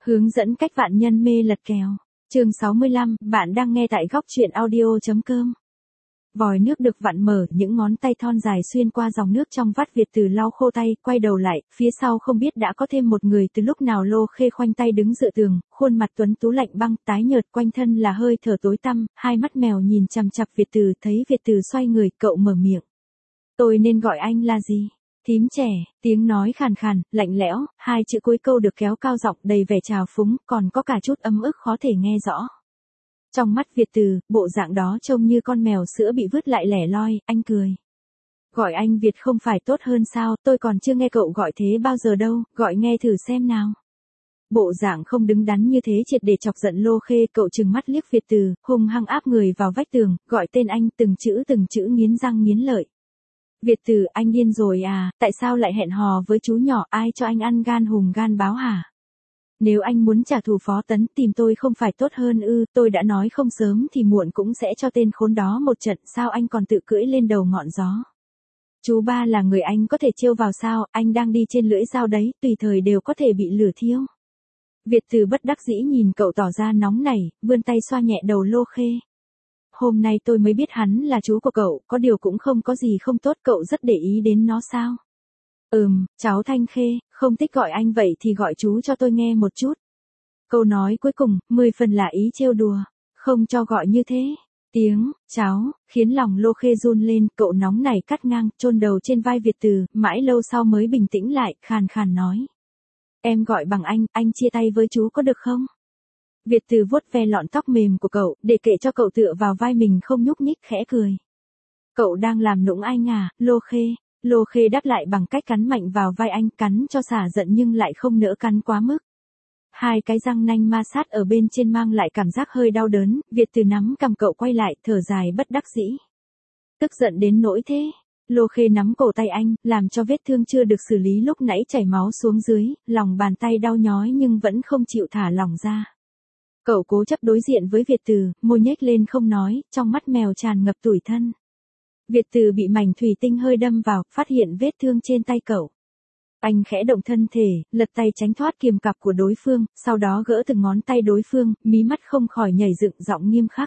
Hướng dẫn cách vạn nhân mê lật kèo. Chương 65, bạn đang nghe tại góc truyện audio.com. Vòi nước được vặn mở, những ngón tay thon dài xuyên qua dòng nước trong vắt Việt Từ lau khô tay, quay đầu lại, phía sau không biết đã có thêm một người từ lúc nào. Lô Khê khoanh tay đứng dựa tường, khuôn mặt tuấn tú lạnh băng, tái nhợt, quanh thân là hơi thở tối tăm, hai mắt mèo nhìn chằm chằm Việt Từ, thấy Việt Từ xoay người, cậu mở miệng. Tôi nên gọi anh là gì? Thím trẻ, tiếng nói khàn khàn, lạnh lẽo, hai chữ cuối câu được kéo cao giọng đầy vẻ trào phúng, còn có cả chút ấm ức khó thể nghe rõ. Trong mắt Việt Từ, bộ dạng đó trông như con mèo sữa bị vứt lại lẻ loi, anh cười. Gọi anh Việt không phải tốt hơn sao, tôi còn chưa nghe cậu gọi thế bao giờ đâu, gọi nghe thử xem nào. Bộ dạng không đứng đắn như thế triệt để chọc giận Lô Khê, cậu trừng mắt liếc Việt Từ, hung hăng áp người vào vách tường, gọi tên anh từng chữ nghiến răng nghiến lợi. Việt Từ, anh điên rồi à, tại sao lại hẹn hò với chú nhỏ, ai cho anh ăn gan hùm gan báo hả? Nếu anh muốn trả thù Phó Tấn tìm tôi không phải tốt hơn ư, tôi đã nói không sớm thì muộn cũng sẽ cho tên khốn đó một trận, sao anh còn tự cưỡi lên đầu ngọn gió? Chú ba là người anh có thể trêu vào sao, anh đang đi trên lưỡi dao đấy, tùy thời đều có thể bị lửa thiêu. Việt Từ bất đắc dĩ nhìn cậu tỏ ra nóng nảy, vươn tay xoa nhẹ đầu Lô Khê. Hôm nay tôi mới biết hắn là chú của cậu, có điều cũng không có gì không tốt, cậu rất để ý đến nó sao? Cháu Thanh Khê, không thích gọi anh vậy thì gọi chú cho tôi nghe một chút. Câu nói cuối cùng, 10 phần là ý trêu đùa, không cho gọi như thế. Tiếng, cháu, khiến lòng Lô Khê run lên, cậu nóng nảy cắt ngang, chôn đầu trên vai Việt Từ, mãi lâu sau mới bình tĩnh lại, khàn khàn nói. Em gọi bằng anh chia tay với chú có được không? Việt Từ vuốt ve lọn tóc mềm của cậu, để kệ cho cậu tựa vào vai mình không nhúc nhích, khẽ cười. Cậu đang làm nũng anh à, Lô Khê? Lô Khê đáp lại bằng cách cắn mạnh vào vai anh, cắn cho xả giận nhưng lại không nỡ cắn quá mức. Hai cái răng nanh ma sát ở bên trên mang lại cảm giác hơi đau đớn, Việt Từ nắm cầm cậu quay lại, thở dài bất đắc dĩ. Tức giận đến nỗi thế. Lô Khê nắm cổ tay anh, làm cho vết thương chưa được xử lý lúc nãy chảy máu xuống dưới, lòng bàn tay đau nhói nhưng vẫn không chịu thả lỏng ra. Cậu cố chấp đối diện với Việt Từ, môi nhếch lên không nói, trong mắt mèo tràn ngập tủi thân. Việt Từ bị mảnh thủy tinh hơi đâm vào, phát hiện vết thương trên tay cậu. Anh khẽ động thân thể, lật tay tránh thoát kiềm cặp của đối phương, sau đó gỡ từng ngón tay đối phương, mí mắt không khỏi nhảy dựng, giọng nghiêm khắc.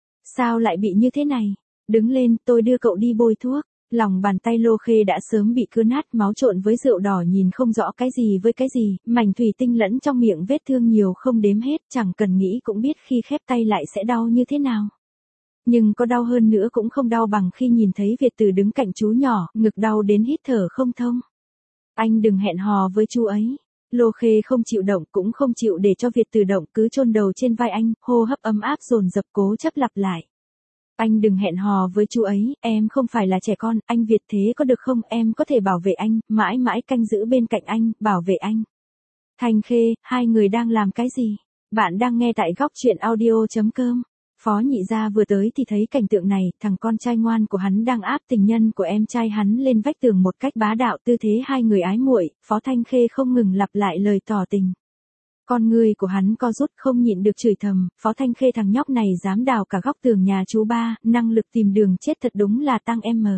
Sao lại bị như thế này? Đứng lên, tôi đưa cậu đi bôi thuốc. Lòng bàn tay Lô Khê đã sớm bị cưa nát, máu trộn với rượu đỏ nhìn không rõ cái gì với cái gì, mảnh thủy tinh lẫn trong miệng vết thương nhiều không đếm hết, chẳng cần nghĩ cũng biết khi khép tay lại sẽ đau như thế nào. Nhưng có đau hơn nữa cũng không đau bằng khi nhìn thấy Việt Từ đứng cạnh chú nhỏ, ngực đau đến hít thở không thông. Anh đừng hẹn hò với chú ấy. Lô Khê không chịu động cũng không chịu để cho Việt Từ động, cứ chôn đầu trên vai anh, hô hấp ấm áp dồn dập cố chấp lặp lại. Anh đừng hẹn hò với chú ấy, em không phải là trẻ con, anh Việt thế có được không, em có thể bảo vệ anh, mãi mãi canh giữ bên cạnh anh, bảo vệ anh. Thanh Khê, hai người đang làm cái gì? Bạn đang nghe tại góc truyện audio.com. Phó Nhị Gia vừa tới thì thấy cảnh tượng này, thằng con trai ngoan của hắn đang áp tình nhân của em trai hắn lên vách tường một cách bá đạo, tư thế hai người ái muội, Phó Thanh Khê không ngừng lặp lại lời tỏ tình. Con người của hắn co rút không nhịn được chửi thầm, Phó Thanh Khê thằng nhóc này dám đào cả góc tường nhà chú ba, năng lực tìm đường chết thật đúng là tăng em.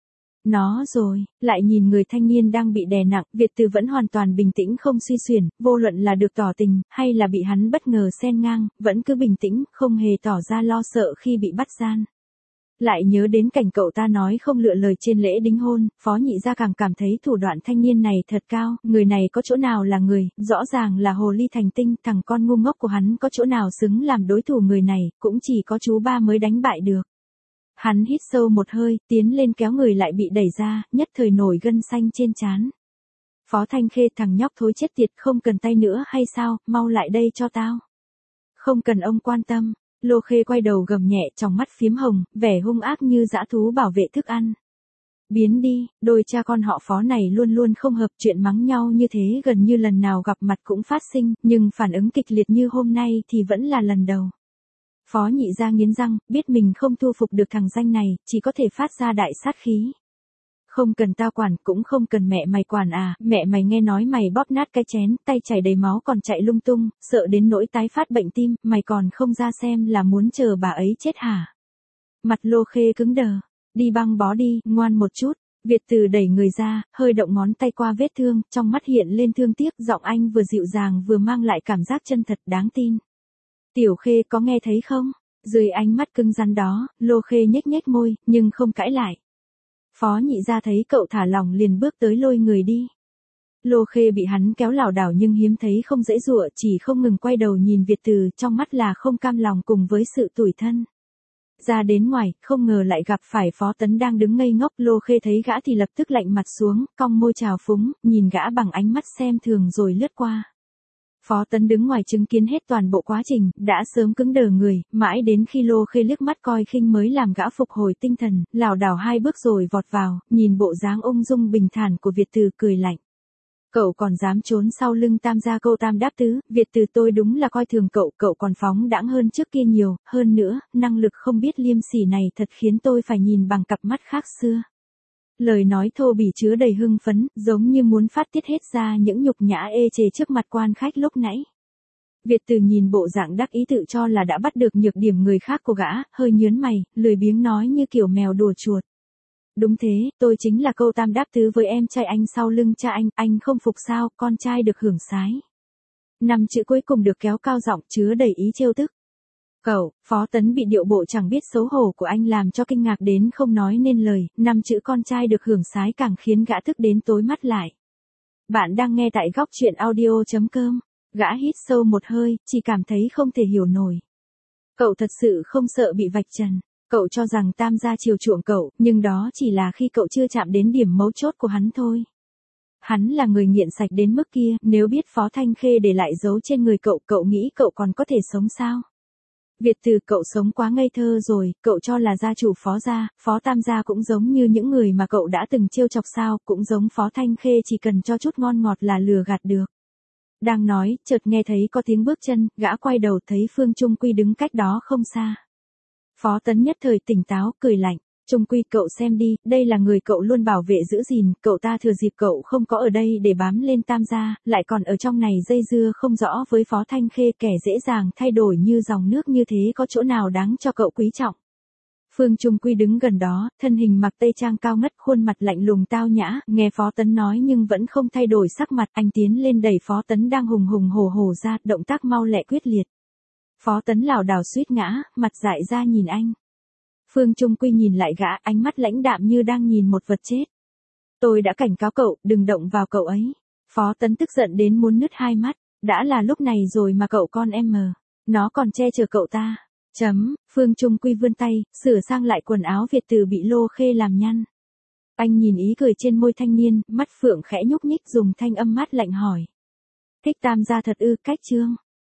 Nó rồi, lại nhìn người thanh niên đang bị đè nặng, Việt Từ vẫn hoàn toàn bình tĩnh không suy xuyển, vô luận là được tỏ tình, hay là bị hắn bất ngờ xen ngang, vẫn cứ bình tĩnh, không hề tỏ ra lo sợ khi bị bắt gian. Lại nhớ đến cảnh cậu ta nói không lựa lời trên lễ đính hôn, Phó Nhị Gia càng cảm thấy thủ đoạn thanh niên này thật cao, người này có chỗ nào là người, rõ ràng là hồ ly thành tinh, thằng con ngu ngốc của hắn có chỗ nào xứng làm đối thủ người này, cũng chỉ có chú ba mới đánh bại được. Hắn hít sâu một hơi, tiến lên kéo người lại bị đẩy ra, nhất thời nổi gân xanh trên trán. Phó Thanh Khê, thằng nhóc thối chết tiệt, không cần tay nữa hay sao, mau lại đây cho tao. Không cần ông quan tâm. Lô Khê quay đầu gầm nhẹ, trong mắt phiếm hồng, vẻ hung ác như dã thú bảo vệ thức ăn. Biến đi, đôi cha con họ Phó này luôn luôn không hợp, chuyện mắng nhau như thế gần như lần nào gặp mặt cũng phát sinh, nhưng phản ứng kịch liệt như hôm nay thì vẫn là lần đầu. Phó Nhị Gia nghiến răng, biết mình không thu phục được thằng danh này, chỉ có thể phát ra đại sát khí. Không cần tao quản, cũng không cần mẹ mày quản à, mẹ mày nghe nói mày bóp nát cái chén, tay chảy đầy máu còn chạy lung tung, sợ đến nỗi tái phát bệnh tim, mày còn không ra xem là muốn chờ bà ấy chết hả? Mặt Lô Khê cứng đờ, đi băng bó đi, ngoan một chút, Việt Từ đẩy người ra, hơi động ngón tay qua vết thương, trong mắt hiện lên thương tiếc, giọng anh vừa dịu dàng vừa mang lại cảm giác chân thật đáng tin. Tiểu Khê có nghe thấy không? Dưới ánh mắt cứng rắn đó, Lô Khê nhếch nhếch môi, nhưng không cãi lại. Phó Nhị Gia thấy cậu thả lỏng liền bước tới lôi người đi. Lô Khê bị hắn kéo lảo đảo nhưng hiếm thấy không dễ dụa, chỉ không ngừng quay đầu nhìn Việt Từ, trong mắt là không cam lòng cùng với sự tủi thân. Ra đến ngoài, không ngờ lại gặp phải Phó Tấn đang đứng ngây ngốc. Lô Khê thấy gã thì lập tức lạnh mặt xuống, cong môi trào phúng, nhìn gã bằng ánh mắt xem thường rồi lướt qua. Phó Tấn đứng ngoài chứng kiến hết toàn bộ quá trình, đã sớm cứng đờ người, mãi đến khi Lô Khê liếc mắt coi khinh mới làm gã phục hồi tinh thần, lảo đảo 2 bước rồi vọt vào, nhìn bộ dáng ung dung bình thản của Việt Từ cười lạnh. Cậu còn dám trốn sau lưng Tam gia câu Tam đáp tứ, Việt Từ tôi đúng là coi thường cậu, cậu còn phóng đãng hơn trước kia nhiều, hơn nữa, năng lực không biết liêm sỉ này thật khiến tôi phải nhìn bằng cặp mắt khác xưa. Lời nói thô bỉ chứa đầy hưng phấn, giống như muốn phát tiết hết ra những nhục nhã ê chề trước mặt quan khách lúc nãy. Việt Từ nhìn bộ dạng đắc ý tự cho là đã bắt được nhược điểm người khác của gã, hơi nhớn mày, lười biếng nói như kiểu mèo đùa chuột. Đúng thế, tôi chính là câu Tam đáp tứ với em trai anh sau lưng cha anh không phục sao, con trai được hưởng sái. 5 chữ cuối cùng được kéo cao giọng chứa đầy ý trêu tức. Cậu, Phó Tấn bị điệu bộ chẳng biết xấu hổ của anh làm cho kinh ngạc đến không nói nên lời, 5 chữ con trai được hưởng sái càng khiến gã tức đến tối mắt lại. Bạn đang nghe tại góc truyện audio.com. Gã hít sâu một hơi, chỉ cảm thấy không thể hiểu nổi. Cậu thật sự không sợ bị vạch trần. Cậu cho rằng Tam gia chiều chuộng cậu, nhưng đó chỉ là khi cậu chưa chạm đến điểm mấu chốt của hắn thôi. Hắn là người nghiện sạch đến mức kia, nếu biết Phó Thanh Khê để lại dấu trên người cậu, cậu nghĩ cậu còn có thể sống sao? Việt Từ, cậu sống quá ngây thơ rồi, cậu cho là gia chủ Phó gia, Phó Tam gia cũng giống như những người mà cậu đã từng trêu chọc sao, cũng giống Phó Thanh Khê chỉ cần cho chút ngon ngọt là lừa gạt được. Đang nói, chợt nghe thấy có tiếng bước chân, gã quay đầu thấy Phương Trung Quy đứng cách đó không xa. Phó Tấn nhất thời tỉnh táo, cười lạnh. Trung Quy, cậu xem đi, đây là người cậu luôn bảo vệ giữ gìn, cậu ta thừa dịp cậu không có ở đây để bám lên Tam gia, lại còn ở trong này dây dưa không rõ với Phó Thanh Khê, kẻ dễ dàng thay đổi như dòng nước như thế có chỗ nào đáng cho cậu quý trọng. Phương Trung Quy đứng gần đó, thân hình mặc tây trang cao ngất, khuôn mặt lạnh lùng tao nhã, nghe Phó Tấn nói nhưng vẫn không thay đổi sắc mặt, anh tiến lên đẩy Phó Tấn đang hùng hùng hổ hổ ra, động tác mau lẹ quyết liệt. Phó Tấn lảo đảo suýt ngã, mặt dại ra nhìn anh. Phương Trung Quy nhìn lại gã, ánh mắt lãnh đạm như đang nhìn một vật chết. Tôi đã cảnh cáo cậu, đừng động vào cậu ấy. Phó Tấn tức giận đến muốn nứt 2 mắt, đã là lúc này rồi mà cậu con em mờ, nó còn che chở cậu ta. Phương Trung Quy vươn tay, sửa sang lại quần áo Việt Từ bị Lô Khê làm nhăn. Anh nhìn ý cười trên môi thanh niên, mắt phượng khẽ nhúc nhích dùng thanh âm mát lạnh hỏi. Thích Tam gia thật ư, cách chương.